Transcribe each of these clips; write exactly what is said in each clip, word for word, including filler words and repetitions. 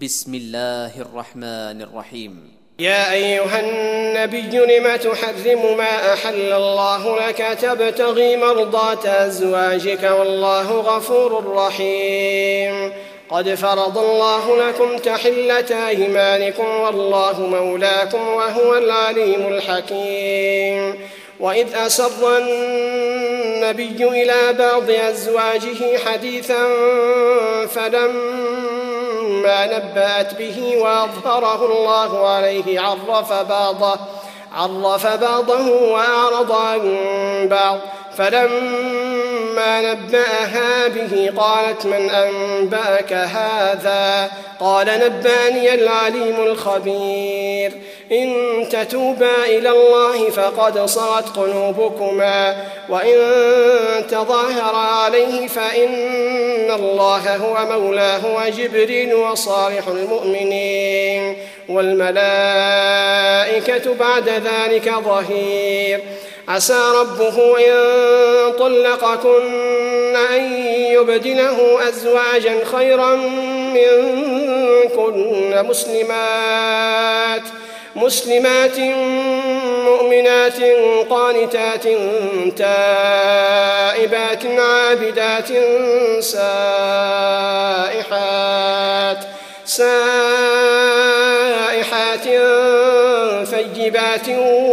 بسم الله الرحمن الرحيم. يا أيها النبي لم تحرم ما أحل الله لك تبتغي مرضات أزواجك والله غفور رحيم. قد فرض الله لكم تحلة أيمانكم والله مولاكم وهو العليم الحكيم. وإذ أسر النبي إلى بعض أزواجه حديثا فلما نبأت به وأظهره الله عليه عرف بعضه, عرف بعضه وأعرض عن بعض. فلما نبأها به قالت من أنبأك هذا؟ قال نبأني العليم الخبير. إن تتوبا إلى الله فقد صغت قلوبكما وإن تظاهرا عليه فإن الله هو مولاه وجبريل وصالح المؤمنين والملائكة بعد ذلك ظهير. عسى ربه إن طلقكن أن يبدله أزواجا خيرا منكن مسلمات مسلمات مؤمنات قانتات تائبات عابدات سائحات سائحات ثيبات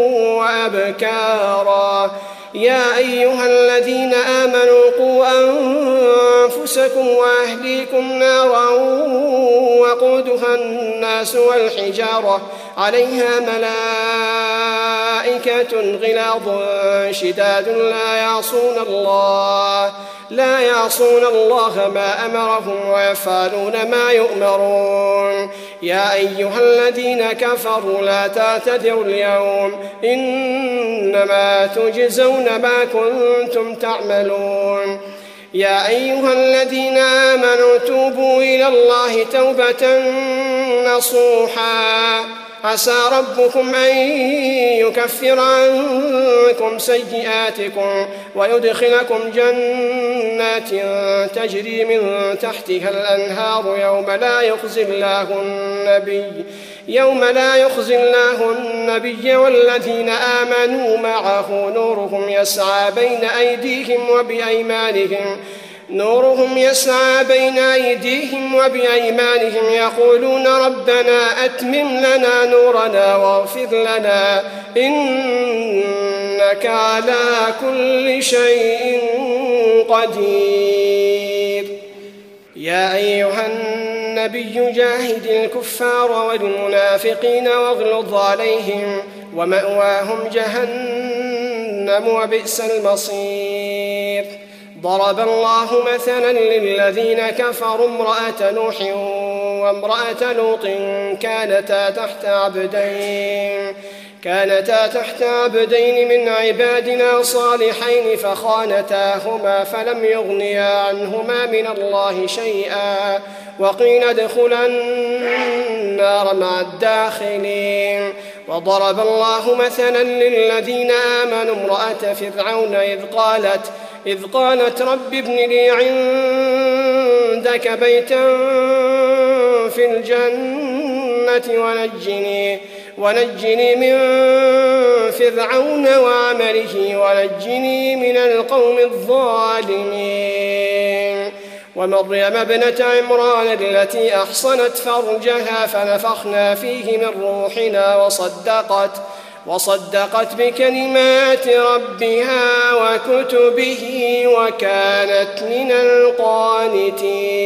وأبكارا. يا أيها الذين آمنوا قوا أنفسكم وأهليكم نارا وقودها الناس والحجارة عليها ملائكة غلاظ شداد لا يعصون الله لا يعصون الله ما أمرهم ويفعلون ما يؤمرون. يا أيها الذين كفروا لا تعتذروا اليوم إنما تجزون ما كنتم تعملون. يا أيها الذين آمنوا توبوا إلى الله توبة نصوحا عسى ربكم أن يكفر عنكم سيئاتكم ويدخلكم جنات تجري من تحتها الأنهار يوم لا يخزي الله النبي يوم لا يخزي الله النبي والذين آمنوا معه نورهم يسعى بين أيديهم وبأيمانهم نورهم يسعى بين أيديهم وبأيمانهم يقولون ربنا أتمم لنا نورنا واغفر لنا إنك على كل شيء قدير. يا أيها النبي جاهد الكفار والمنافقين واغلظ عليهم ومأواهم جهنم وبئس المصير. ضرب الله مثلا للذين كفروا امرأة نوح وامرأة لوط كانتا تحت عبدين كانتا تحت عبدين من عبادنا صالحين فخانتاهما فلم يغنيا عنهما من الله شيئا وقيل ادخلا النار مع الداخلين. وضرب الله مثلا للذين آمنوا امرأة فرعون إذ قالت إذ قالت رب ابن لي عندك بيتا في الجنة ونجني ونجني من فرعون وعمله ونجني من القوم الظالمين. ومريم ابنة عمران التي أحصنت فرجها فنفخنا فيه من روحنا وصدقت وصدقت بكلمات ربها وكتبه وكانت من القانتين.